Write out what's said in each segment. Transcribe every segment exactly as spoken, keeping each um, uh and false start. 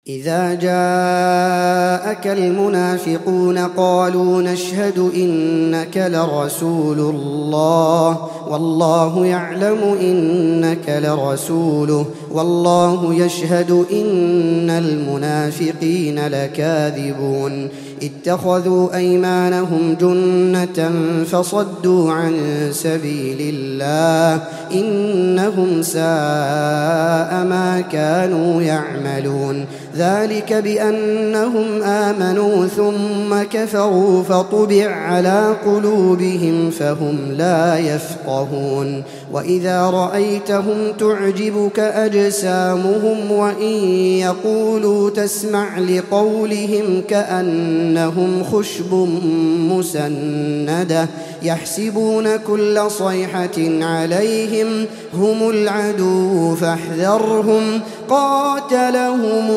إذا جاءك المنافقون قالوا نشهد إنك لرسول الله والله يعلم إنك لرسوله والله يشهد إن المنافقين لكاذبون اتخذوا أيمانهم جنة فصدوا عن سبيل الله إنهم ساء ما كانوا يعملون ذلك بأنهم آمنوا ثم كفروا فطبع على قلوبهم فهم لا يفقهون وإذا رأيتهم تعجبك أجسامهم وإن يقولوا تسمع لقولهم كأنهم خشب مسندة يحسبون كل صيحة عليهم هم العدو فاحذرهم قاتلهم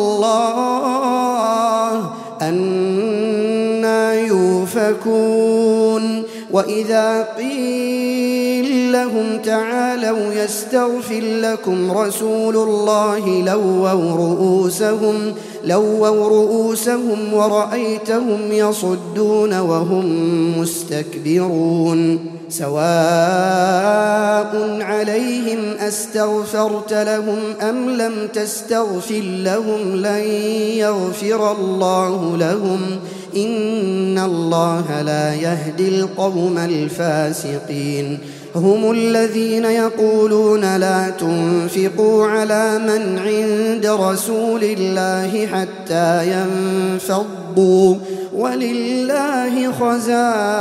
الله أنى يؤفكون وإذا قيل لهم تعالوا يستغفر لكم رسول الله لووا رؤوسهم لووا رؤوسهم ورأيتهم يصدون وهم مستكبرون سواء عليهم أستغفرت لهم أم لم تستغفر لهم لن يغفر الله لهم إن الله لا يهدي القوم الفاسقين هم الذين يقولون لا تنفقوا على من عند رسول الله حتى ينفضوا ولله خزائن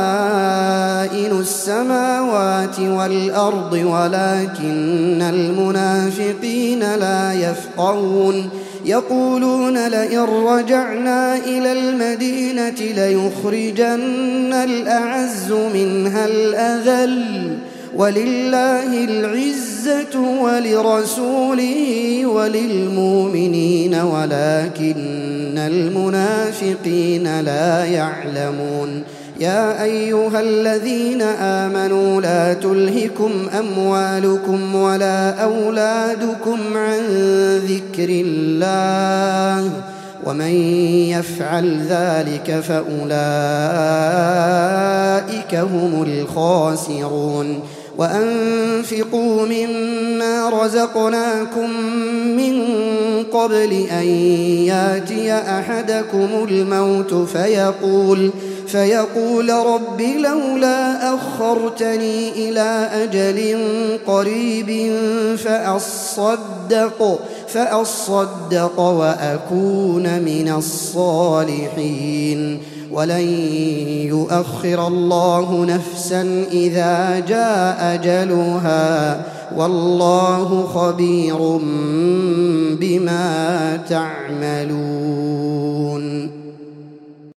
السماوات والأرض ولكن المنافقين لا يفقهون يقولون لئن رجعنا إلى المدينة ليخرجن الأعز منها الأذل ولله العزة ولرسوله وللمؤمنين ولكن المنافقين لا يعلمون يا أيها الذين آمنوا لا تلهكم أموالكم ولا أولادكم عن ذكر الله ومن يفعل ذلك فأولئك هم الخاسرون وأنفقوا مما رزقناكم من قبل أن ياتي أحدكم الموت فيقول فيقول رب لولا أخرتني إلى أجل قريب فأصدق فأصدق وأكون من الصالحين ولن يؤخر الله نفسا إذا جاء أجلها والله خبير بما تعملون.